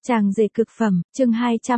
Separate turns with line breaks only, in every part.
Tràng rể cực phẩm, chương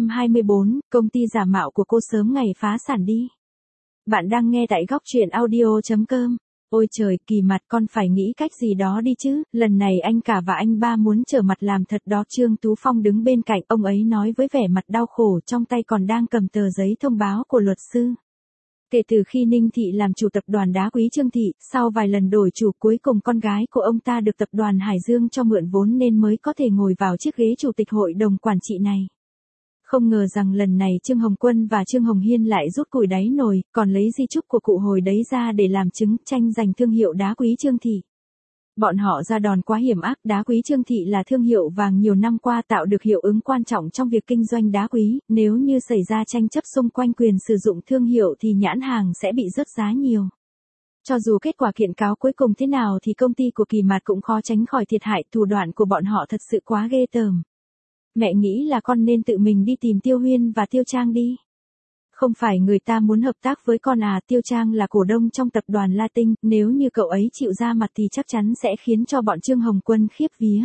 224, công ty giả mạo của cô sớm ngày phá sản đi. Bạn đang nghe tại góc truyện audio.com. Ôi trời, Kỳ Mặt, con phải nghĩ cách gì đó đi chứ, lần này anh cả và anh ba muốn trở mặt làm thật đó. Trương Tú Phong đứng bên cạnh, ông ấy nói với vẻ mặt đau khổ, trong tay còn đang cầm tờ giấy thông báo của luật sư. Kể từ khi Ninh Thị làm chủ tập đoàn đá quý Trương Thị, sau vài lần đổi chủ cuối cùng con gái của ông ta được tập đoàn Hải Dương cho mượn vốn nên mới có thể ngồi vào chiếc ghế chủ tịch hội đồng quản trị này. Không ngờ rằng lần này Trương Hồng Quân và Trương Hồng Hiên lại rút củi đáy nồi, còn lấy di chúc của cụ hồi đấy ra để làm chứng tranh giành thương hiệu đá quý Trương Thị. Bọn họ ra đòn quá hiểm ác. Đá quý Trương Thị là thương hiệu vàng nhiều năm qua tạo được hiệu ứng quan trọng trong việc kinh doanh đá quý, nếu như xảy ra tranh chấp xung quanh quyền sử dụng thương hiệu thì nhãn hàng sẽ bị rớt giá nhiều. Cho dù kết quả kiện cáo cuối cùng thế nào thì công ty của Kỳ Mạt cũng khó tránh khỏi thiệt hại. Thủ đoạn của bọn họ thật sự quá ghê tởm. Mẹ nghĩ là con nên tự mình đi tìm Tiêu Huyên và Tiêu Trang đi. Không phải người ta muốn hợp tác với con à? Tiêu Trang là cổ đông trong tập đoàn La Tinh, nếu như cậu ấy chịu ra mặt thì chắc chắn sẽ khiến cho bọn Trương Hồng Quân khiếp vía.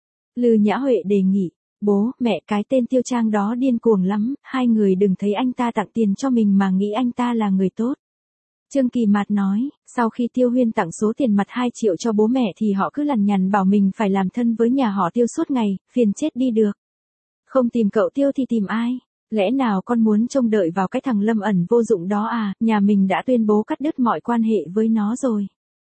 Lư Nhã Huệ đề nghị, bố, mẹ, cái tên Tiêu Trang đó điên cuồng lắm, hai người đừng thấy anh ta tặng tiền cho mình mà nghĩ anh ta là người tốt. Trương Kỳ Mạt nói, sau khi Tiêu Huyên tặng số tiền mặt 2 triệu cho bố mẹ thì họ cứ lằn nhằn bảo mình phải làm thân với nhà họ Tiêu suốt ngày, phiền chết đi được. Không tìm cậu Tiêu thì tìm ai? Lẽ nào con muốn trông đợi vào cái thằng Lâm Ẩn vô dụng đó à? Nhà mình đã tuyên bố cắt đứt mọi quan hệ với nó rồi.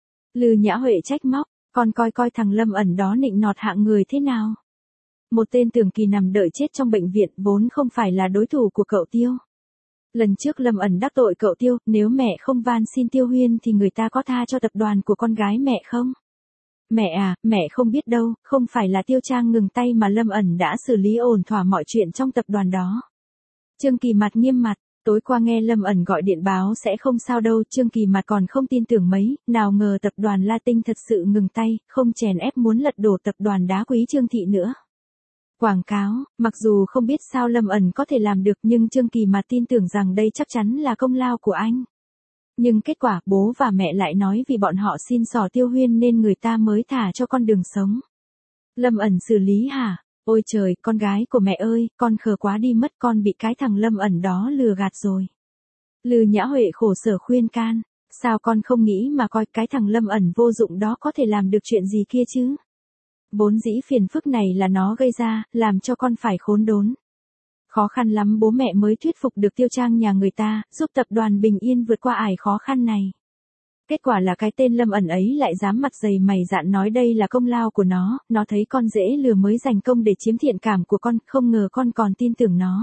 Lư Nhã Huệ trách móc, con coi thằng Lâm Ẩn đó nịnh nọt hạng người thế nào? Một tên Tưởng Kỳ nằm đợi chết trong bệnh viện vốn không phải là đối thủ của cậu Tiêu. Lần trước Lâm Ẩn đắc tội cậu Tiêu, nếu mẹ không van xin Tiêu Huyên thì người ta có tha cho tập đoàn của con gái mẹ không? Mẹ à, mẹ không biết đâu, không phải là Tiêu Trang ngừng tay mà Lâm Ẩn đã xử lý ổn thỏa mọi chuyện trong tập đoàn đó. Trương Kỳ Mạt nghiêm mặt, tối qua nghe Lâm Ẩn gọi điện báo sẽ không sao đâu. Trương Kỳ Mạt còn không tin tưởng mấy, nào ngờ tập đoàn La Tinh thật sự ngừng tay, không chèn ép muốn lật đổ tập đoàn đá quý Trương Thị nữa. Quảng cáo, mặc dù không biết sao Lâm Ẩn có thể làm được nhưng Trương Kỳ Mạt tin tưởng rằng đây chắc chắn là công lao của anh. Nhưng kết quả bố và mẹ lại nói vì bọn họ xin xỏ Tiêu Huyên nên người ta mới thả cho con đường sống. Lâm Ẩn xử lý hả? Ôi trời, con gái của mẹ ơi, con khờ quá đi mất, con bị cái thằng Lâm Ẩn đó lừa gạt rồi. Lư Nhã Huệ khổ sở khuyên can, sao con không nghĩ mà coi cái thằng Lâm Ẩn vô dụng đó có thể làm được chuyện gì kia chứ? Vốn dĩ phiền phức này là nó gây ra, làm cho con phải khốn đốn. Khó khăn lắm bố mẹ mới thuyết phục được Tiêu Trang nhà người ta, giúp tập đoàn bình yên vượt qua ải khó khăn này. Kết quả là cái tên Lâm Ẩn ấy lại dám mặt dày mày dạn nói đây là công lao của nó thấy con dễ lừa mới giành công để chiếm thiện cảm của con, không ngờ con còn tin tưởng nó.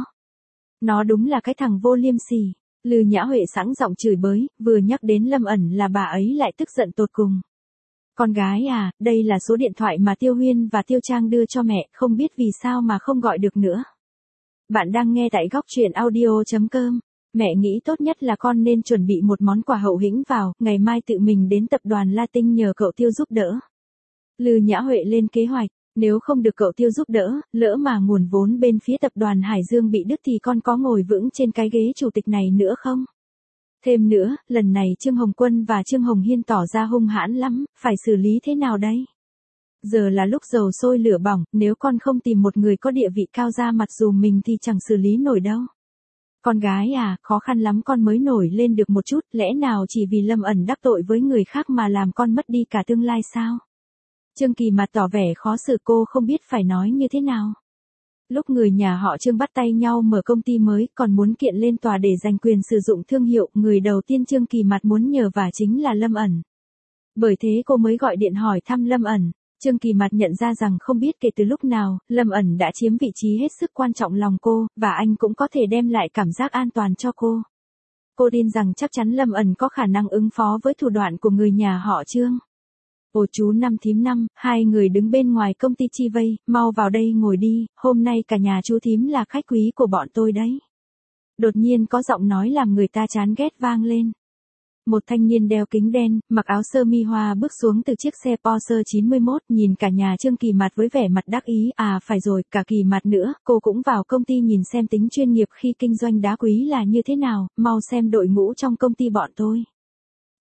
Nó đúng là cái thằng vô liêm sỉ. Lư Nhã Huệ sẵn giọng chửi bới, vừa nhắc đến Lâm Ẩn là bà ấy lại tức giận tột cùng. Con gái à, đây là số điện thoại mà Tiêu Huyên và Tiêu Trang đưa cho mẹ, không biết vì sao mà không gọi được nữa. Bạn đang nghe tại góc truyện audio.com. Mẹ nghĩ tốt nhất là con nên chuẩn bị một món quà hậu hĩnh vào, ngày mai tự mình đến tập đoàn La Tinh nhờ cậu Tiêu giúp đỡ. Lư Nhã Huệ lên kế hoạch, nếu không được cậu Tiêu giúp đỡ, lỡ mà nguồn vốn bên phía tập đoàn Hải Dương bị đứt thì con có ngồi vững trên cái ghế chủ tịch này nữa không? Thêm nữa, lần này Trương Hồng Quân và Trương Hồng Hiên tỏ ra hung hãn lắm, phải xử lý thế nào đây? Giờ là lúc dầu sôi lửa bỏng, nếu con không tìm một người có địa vị cao ra mặt dùm mình thì chẳng xử lý nổi đâu. Con gái à, khó khăn lắm con mới nổi lên được một chút, lẽ nào chỉ vì Lâm Ẩn đắc tội với người khác mà làm con mất đi cả tương lai sao? Trương Kỳ Mạt tỏ vẻ khó xử, cô không biết phải nói như thế nào. Lúc người nhà họ Trương bắt tay nhau mở công ty mới, còn muốn kiện lên tòa để giành quyền sử dụng thương hiệu, người đầu tiên Trương Kỳ Mạt muốn nhờ vả chính là Lâm Ẩn. Bởi thế cô mới gọi điện hỏi thăm Lâm Ẩn. Trương Kỳ Mạt nhận ra rằng không biết kể từ lúc nào, Lâm Ẩn đã chiếm vị trí hết sức quan trọng lòng cô, và anh cũng có thể đem lại cảm giác an toàn cho cô. Cô tin rằng chắc chắn Lâm Ẩn có khả năng ứng phó với thủ đoạn của người nhà họ Trương. Ồ chú Năm thím Năm, hai người đứng bên ngoài công ty chi vây, mau vào đây ngồi đi, hôm nay cả nhà chú thím là khách quý của bọn tôi đấy. Đột nhiên có giọng nói làm người ta chán ghét vang lên. Một thanh niên đeo kính đen, mặc áo sơ mi hoa bước xuống từ chiếc xe Porsche 91, nhìn cả nhà Trương Kỳ Mạt với vẻ mặt đắc ý. À phải rồi, cả Kỳ Mạt nữa, cô cũng vào công ty nhìn xem tính chuyên nghiệp khi kinh doanh đá quý là như thế nào, mau xem đội ngũ trong công ty bọn tôi.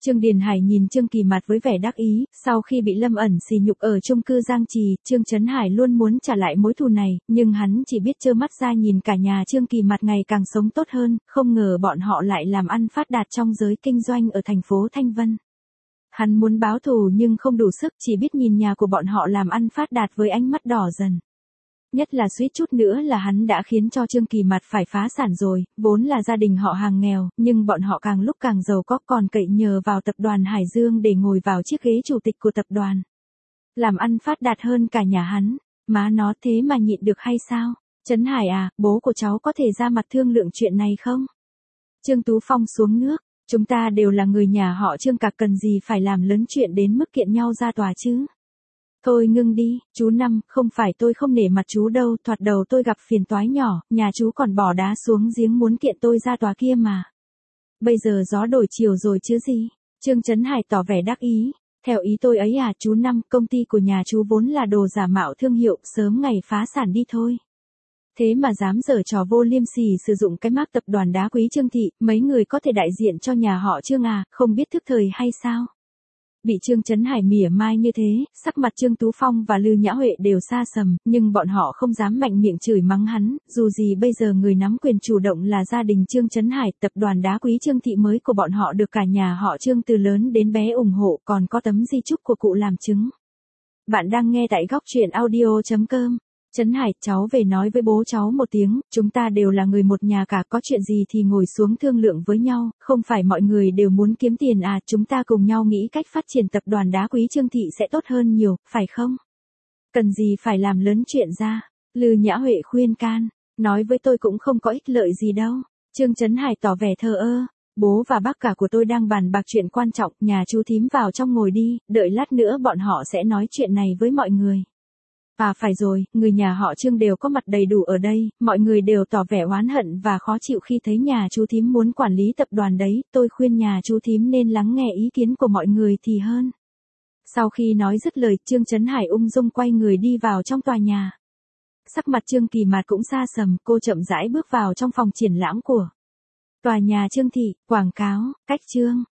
Trương Điền Hải nhìn Trương Kỳ Mạt với vẻ đắc ý, sau khi bị Lâm ẩn sỉ nhục ở chung cư Giang Trì, Trương Chấn Hải luôn muốn trả lại mối thù này, nhưng hắn chỉ biết trơ mắt ra nhìn cả nhà Trương Kỳ Mạt ngày càng sống tốt hơn, không ngờ bọn họ lại làm ăn phát đạt trong giới kinh doanh ở thành phố Thanh Vân. Hắn muốn báo thù nhưng không đủ sức, chỉ biết nhìn nhà của bọn họ làm ăn phát đạt với ánh mắt đỏ dần. Nhất là suýt chút nữa là hắn đã khiến cho Trương Kỳ Mạt phải phá sản rồi, vốn là gia đình họ hàng nghèo, nhưng bọn họ càng lúc càng giàu có, còn cậy nhờ vào tập đoàn Hải Dương để ngồi vào chiếc ghế chủ tịch của tập đoàn. Làm ăn phát đạt hơn cả nhà hắn, má nó thế mà nhịn được hay sao? Trấn Hải à, bố của cháu có thể ra mặt thương lượng chuyện này không? Trương Tú Phong xuống nước, chúng ta đều là người nhà họ Trương cả, cần gì phải làm lớn chuyện đến mức kiện nhau ra tòa chứ? Thôi ngưng đi, chú Năm, không phải tôi không nể mặt chú đâu, thoạt đầu tôi gặp phiền toái nhỏ, nhà chú còn bỏ đá xuống giếng muốn kiện tôi ra tòa kia mà. Bây giờ gió đổi chiều rồi chứ gì? Trương Chấn Hải tỏ vẻ đắc ý. Theo ý tôi ấy à, chú Năm, công ty của nhà chú vốn là đồ giả mạo thương hiệu, sớm ngày phá sản đi thôi. Thế mà dám giở trò vô liêm sỉ sử dụng cái mác tập đoàn đá quý Trương Thị, mấy người có thể đại diện cho nhà họ Trương à, không biết thức thời hay sao? Bị Trương Chấn Hải mỉa mai như thế, sắc mặt Trương Tú Phong và Lư Nhã Huệ đều xa sầm, nhưng bọn họ không dám mạnh miệng chửi mắng hắn, dù gì bây giờ người nắm quyền chủ động là gia đình Trương Chấn Hải, tập đoàn đá quý Trương Thị mới của bọn họ được cả nhà họ Trương từ lớn đến bé ủng hộ, còn có tấm di chúc của cụ làm chứng. Bạn đang nghe tại góc truyện audio.com. Trấn Hải, cháu về nói với bố cháu một tiếng, chúng ta đều là người một nhà cả, có chuyện gì thì ngồi xuống thương lượng với nhau, không phải mọi người đều muốn kiếm tiền à, chúng ta cùng nhau nghĩ cách phát triển tập đoàn đá quý Trương Thị sẽ tốt hơn nhiều, phải không? Cần gì phải làm lớn chuyện ra, Lư Nhã Huệ khuyên can, nói với tôi cũng không có ích lợi gì đâu. Trương Chấn Hải tỏ vẻ thờ ơ, bố và bác cả của tôi đang bàn bạc chuyện quan trọng, nhà chú thím vào trong ngồi đi, đợi lát nữa bọn họ sẽ nói chuyện này với mọi người. À phải rồi, người nhà họ Trương đều có mặt đầy đủ ở đây, mọi người đều tỏ vẻ oán hận và khó chịu khi thấy nhà chú thím muốn quản lý tập đoàn đấy, tôi khuyên nhà chú thím nên lắng nghe ý kiến của mọi người thì hơn. Sau khi nói dứt lời, Trương Chấn Hải ung dung quay người đi vào trong tòa nhà. Sắc mặt Trương Kỳ Mạt cũng xa sầm, cô chậm rãi bước vào trong phòng triển lãm của tòa nhà Trương Thị, quảng cáo, cách Trương